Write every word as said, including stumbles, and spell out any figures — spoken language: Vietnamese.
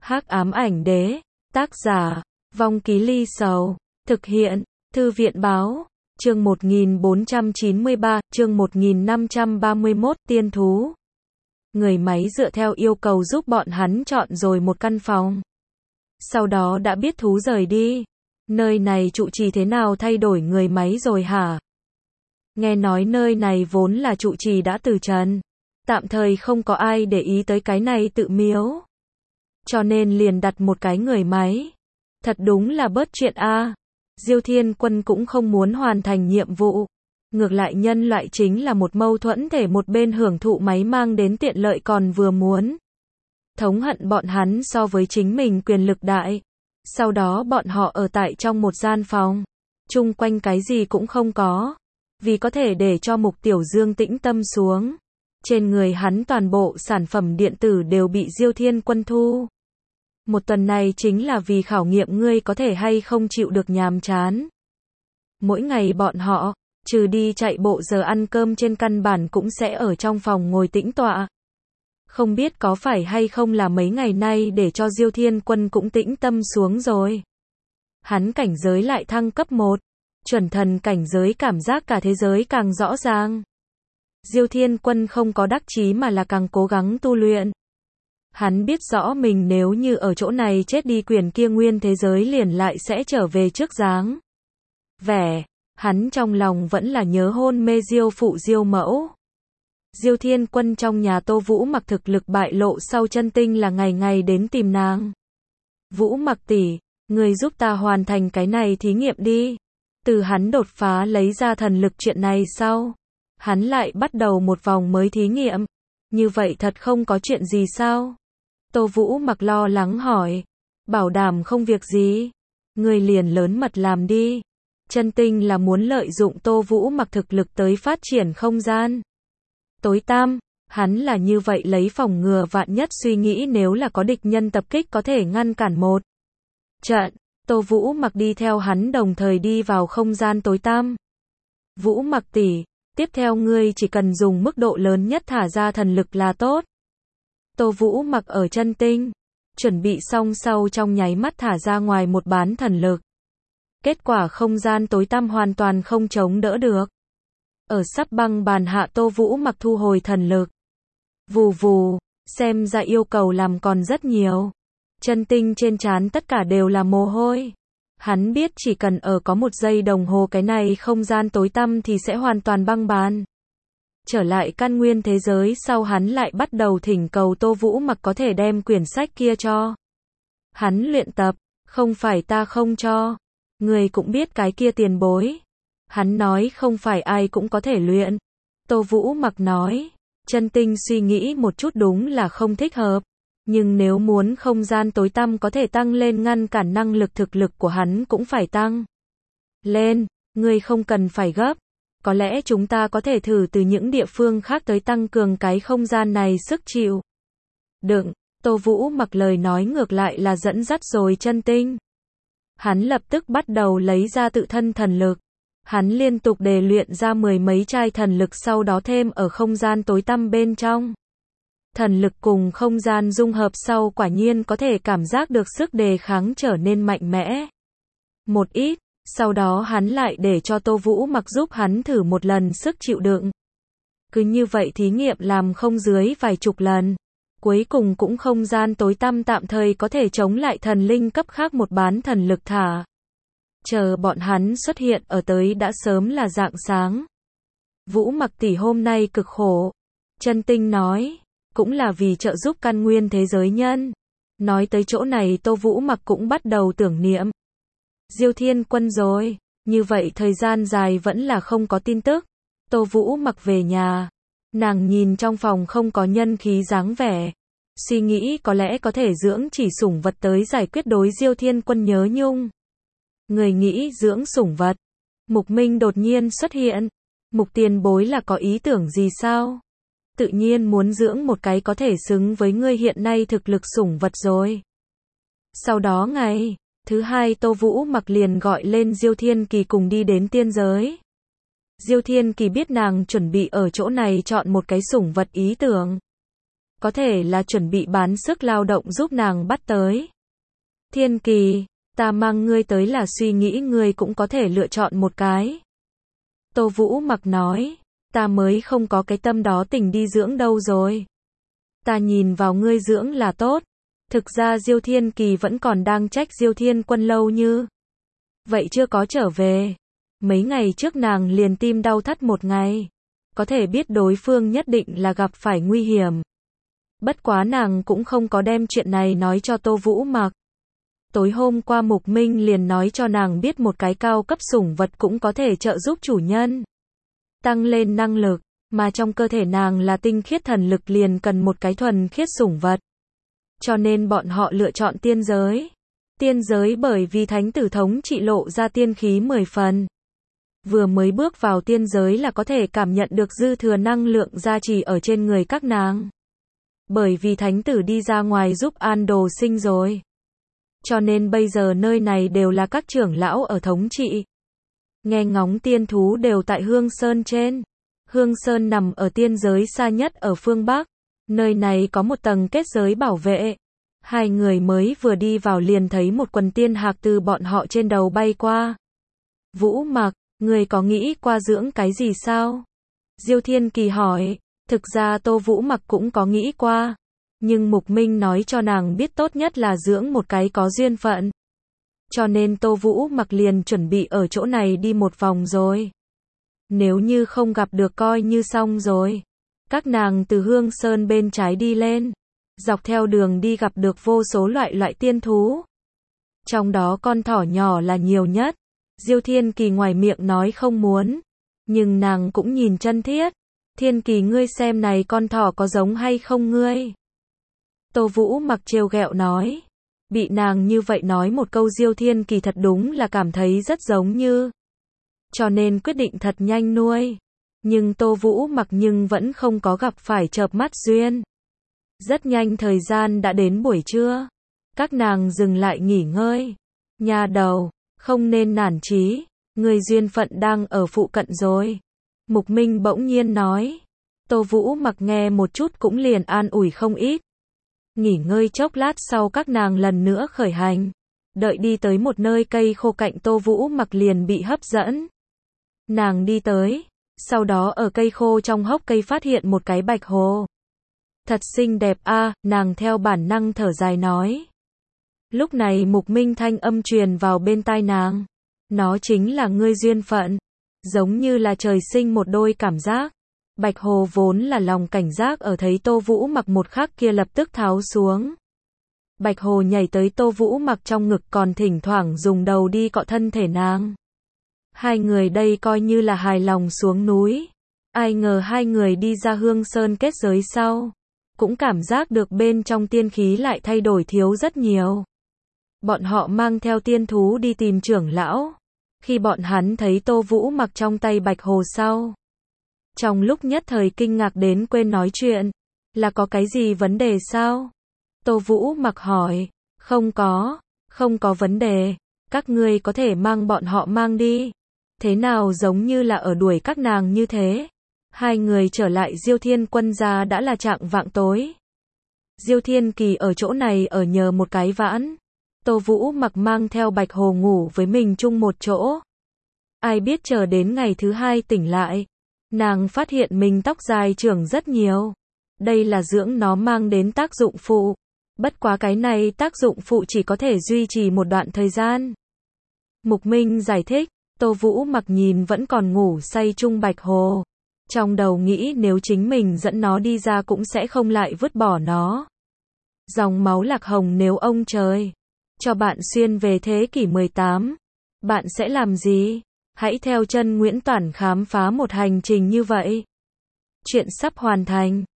Hắc ám ảnh đế, tác giả, Vong Ký Ly Sầu, thực hiện, Thư viện báo, chương một nghìn bốn trăm chín mươi ba, chương một nghìn năm trăm ba mươi mốt, tiên thú. Người máy dựa theo yêu cầu giúp bọn hắn chọn rồi một căn phòng. Sau đó đã biết thú rời đi. Nơi này trụ trì thế nào thay đổi người máy rồi hả? Nghe nói nơi này vốn là trụ trì đã từ trần. Tạm thời không có ai để ý tới cái này tự miếu. Cho nên liền đặt một cái người máy. Thật đúng là bớt chuyện a. Diêu Thiên Quân cũng không muốn hoàn thành nhiệm vụ. Ngược lại nhân loại chính là một mâu thuẫn thể, một bên hưởng thụ máy mang đến tiện lợi còn vừa muốn thống hận bọn hắn so với chính mình quyền lực đại. Sau đó bọn họ ở tại trong một gian phòng. Chung quanh cái gì cũng không có. Vì có thể để cho Mục Tiểu Dương tĩnh tâm xuống. Trên người hắn toàn bộ sản phẩm điện tử đều bị Diêu Thiên Quân thu. Một tuần này chính là vì khảo nghiệm ngươi có thể hay không chịu được nhàm chán. Mỗi ngày bọn họ, trừ đi chạy bộ giờ ăn cơm trên căn bản cũng sẽ ở trong phòng ngồi tĩnh tọa. Không biết có phải hay không là mấy ngày nay để cho Diêu Thiên Quân cũng tĩnh tâm xuống rồi. Hắn cảnh giới lại thăng cấp một. Chuẩn thần cảnh giới, cảm giác cả thế giới càng rõ ràng. Diêu Thiên Quân không có đắc chí mà là càng cố gắng tu luyện. Hắn biết rõ mình nếu như ở chỗ này chết đi, quyền kia nguyên thế giới liền lại sẽ trở về trước dáng vẻ. Hắn trong lòng vẫn là nhớ hôn mê Diêu phụ Diêu mẫu. Diêu Thiên Quân trong nhà Tô Vũ Mặc thực lực bại lộ sau, chân tinh là ngày ngày đến tìm nàng. Vũ Mặc tỷ, người giúp ta hoàn thành cái này thí nghiệm đi. Từ hắn đột phá lấy ra thần lực chuyện này sau, hắn lại bắt đầu một vòng mới thí nghiệm. Như vậy thật không có chuyện gì sao? Tô Vũ Mặc lo lắng hỏi. Bảo đảm không việc gì. Người liền lớn mật làm đi. Chân tinh là muốn lợi dụng Tô Vũ Mặc thực lực tới phát triển không gian tối tăm. Hắn là như vậy lấy phòng ngừa vạn nhất, suy nghĩ nếu là có địch nhân tập kích có thể ngăn cản một trận. Tô Vũ Mặc đi theo hắn đồng thời đi vào không gian tối tăm. Vũ Mặc tỷ, tiếp theo ngươi chỉ cần dùng mức độ lớn nhất thả ra thần lực là tốt. Tô Vũ Mặc ở chân tinh, chuẩn bị xong sau trong nháy mắt thả ra ngoài một bán thần lực. Kết quả không gian tối tăm hoàn toàn không chống đỡ được. Ở sắp băng bàn hạ, Tô Vũ Mặc thu hồi thần lực. Vù vù, xem ra yêu cầu làm còn rất nhiều. Chân tinh trên trán tất cả đều là mồ hôi. Hắn biết chỉ cần ở có một giây đồng hồ cái này không gian tối tăm thì sẽ hoàn toàn băng bàn. Trở lại căn nguyên thế giới sau, hắn lại bắt đầu thỉnh cầu Tô Vũ Mặc có thể đem quyển sách kia cho hắn luyện tập. Không phải ta không cho. Người cũng biết cái kia tiền bối. Hắn nói không phải ai cũng có thể luyện. Tô Vũ Mặc nói. Chân tinh suy nghĩ một chút, đúng là không thích hợp. Nhưng nếu muốn không gian tối tăm có thể tăng lên ngăn cản, năng lực thực lực của hắn cũng phải tăng lên. Ngươi không cần phải gấp. Có lẽ chúng ta có thể thử từ những địa phương khác tới tăng cường cái không gian này sức chịu đựng. Tô Vũ Mặc lời nói ngược lại là dẫn dắt rồi chân tinh. Hắn lập tức bắt đầu lấy ra tự thân thần lực. Hắn liên tục đề luyện ra mười mấy chai thần lực, sau đó thêm ở không gian tối tăm bên trong. Thần lực cùng không gian dung hợp sau, quả nhiên có thể cảm giác được sức đề kháng trở nên mạnh mẽ một ít. Sau đó hắn lại để cho Tô Vũ Mặc giúp hắn thử một lần sức chịu đựng. Cứ như vậy thí nghiệm làm không dưới vài chục lần. Cuối cùng cũng không gian tối tăm tạm thời có thể chống lại thần linh cấp khác một bán thần lực thả. Chờ bọn hắn xuất hiện ở tới đã sớm là rạng sáng. Vũ Mặc tỷ hôm nay cực khổ. Chân tinh nói. Cũng là vì trợ giúp căn nguyên thế giới nhân. Nói tới chỗ này Tô Vũ Mặc cũng bắt đầu tưởng niệm Diêu Thiên Quân rồi. Như vậy thời gian dài vẫn là không có tin tức. Tô Vũ Mặc về nhà. Nàng nhìn trong phòng không có nhân khí dáng vẻ. Suy nghĩ có lẽ có thể dưỡng chỉ sủng vật tới giải quyết đối Diêu Thiên Quân nhớ nhung. Người nghĩ dưỡng sủng vật. Mục Minh đột nhiên xuất hiện. Mục tiền bối là có ý tưởng gì sao? Tự nhiên muốn dưỡng một cái có thể xứng với ngươi hiện nay thực lực sủng vật rồi. Sau đó ngày thứ hai Tô Vũ Mặc liền gọi lên Diêu Thiên Kỳ cùng đi đến tiên giới. Diêu Thiên Kỳ biết nàng chuẩn bị ở chỗ này chọn một cái sủng vật ý tưởng. có thể là chuẩn bị bán sức lao động giúp nàng bắt tới. Thiên Kỳ, ta mang ngươi tới là suy nghĩ ngươi cũng có thể lựa chọn một cái. Tô Vũ Mặc nói, ta mới không có cái tâm đó tình đi dưỡng đâu rồi. Ta nhìn vào ngươi dưỡng là tốt. Thực ra Diêu Thiên Kỳ vẫn còn đang trách Diêu Thiên Quân lâu như vậy chưa có trở về. Mấy ngày trước nàng liền tim đau thắt một ngày. Có thể biết đối phương nhất định là gặp phải nguy hiểm. Bất quá nàng cũng không có đem chuyện này nói cho Tô Vũ Mặc. Tối hôm qua Mục Minh liền nói cho nàng biết một cái cao cấp sủng vật cũng có thể trợ giúp chủ nhân tăng lên năng lực, mà trong cơ thể nàng là tinh khiết thần lực liền cần một cái thuần khiết sủng vật. Cho nên bọn họ lựa chọn tiên giới. Tiên giới bởi vì thánh tử thống trị lộ ra tiên khí mười phần. Vừa mới bước vào tiên giới là có thể cảm nhận được dư thừa năng lượng gia trì ở trên người các nàng. Bởi vì thánh tử đi ra ngoài giúp an đồ sinh rồi. Cho nên bây giờ nơi này đều là các trưởng lão ở thống trị. Nghe ngóng tiên thú đều tại Hương Sơn trên. Hương Sơn nằm ở tiên giới xa nhất ở phương Bắc. Nơi này có một tầng kết giới bảo vệ. Hai người mới vừa đi vào liền thấy một quần tiên hạc từ bọn họ trên đầu bay qua. Vũ Mặc, người có nghĩ qua dưỡng cái gì sao? Diêu Thiên Kỳ hỏi. Thực ra Tô Vũ Mặc cũng có nghĩ qua. Nhưng Mục Minh nói cho nàng biết tốt nhất là dưỡng một cái có duyên phận. Cho nên Tô Vũ Mặc liền chuẩn bị ở chỗ này đi một vòng rồi. Nếu như không gặp được coi như xong rồi. Các nàng từ Hương Sơn bên trái đi lên. Dọc theo đường đi gặp được vô số loại loại tiên thú. Trong đó con thỏ nhỏ là nhiều nhất. Diêu Thiên Kỳ ngoài miệng nói không muốn. Nhưng nàng cũng nhìn chân thiết. Thiên Kỳ ngươi xem này con thỏ có giống hay không ngươi? Tô Vũ Mặc trêu ghẹo nói. Bị nàng như vậy nói một câu Diêu Thiên Kỳ thật đúng là cảm thấy rất giống như. Cho nên quyết định thật nhanh nuôi. Nhưng Tô Vũ Mặc nhưng vẫn không có gặp phải chợp mắt duyên. Rất nhanh thời gian đã đến buổi trưa. Các nàng dừng lại nghỉ ngơi. Nhà đầu, không nên nản chí. Người duyên phận đang ở phụ cận rồi. Mục Minh bỗng nhiên nói. Tô Vũ Mặc nghe một chút cũng liền an ủi không ít. Nghỉ ngơi chốc lát sau các nàng lần nữa khởi hành. Đợi đi tới một nơi cây khô cạnh Tô Vũ Mặc liền bị hấp dẫn. Nàng đi tới. Sau đó ở cây khô trong hốc cây phát hiện một cái bạch hồ. Thật xinh đẹp a, à, nàng theo bản năng thở dài nói. Lúc này Mục Minh thanh âm truyền vào bên tai nàng. Nó chính là ngươi duyên phận. Giống như là trời sinh một đôi cảm giác. Bạch hồ vốn là lòng cảnh giác ở thấy Tô Vũ Mặc một khắc kia lập tức tháo xuống. Bạch hồ nhảy tới Tô Vũ Mặc trong ngực còn thỉnh thoảng dùng đầu đi cọ thân thể nàng. Hai người đây coi như là hài lòng xuống núi. Ai ngờ hai người đi ra Hương Sơn kết giới sau. Cũng cảm giác được bên trong tiên khí lại thay đổi thiếu rất nhiều. Bọn họ mang theo tiên thú đi tìm trưởng lão. Khi bọn hắn thấy Tô Vũ Mặc trong tay bạch hồ sau. Trong lúc nhất thời kinh ngạc đến quên nói chuyện. Là có cái gì vấn đề sao? Tô Vũ Mặc hỏi. Không có. Không có vấn đề. Các ngươi có thể mang bọn họ mang đi. Thế nào giống như là ở đuổi các nàng như thế? Hai người trở lại Diêu Thiên Quân gia đã là trạng vạng tối. Diêu Thiên Kỳ ở chỗ này ở nhờ một cái vãn. Tô Vũ Mặc mang theo bạch hồ ngủ với mình chung một chỗ. Ai biết chờ đến ngày thứ hai tỉnh lại. Nàng phát hiện mình tóc dài trưởng rất nhiều. Đây là dưỡng nó mang đến tác dụng phụ. Bất quá cái này tác dụng phụ chỉ có thể duy trì một đoạn thời gian. Mục Minh giải thích. Tô Vũ Mặc nhìn vẫn còn ngủ say chung bạch hồ. Trong đầu nghĩ nếu chính mình dẫn nó đi ra cũng sẽ không lại vứt bỏ nó. Dòng máu lạc hồng nếu ông trời cho bạn xuyên về thế kỷ mười tám, bạn sẽ làm gì? Hãy theo chân Nguyễn Toản khám phá một hành trình như vậy. Chuyện sắp hoàn thành.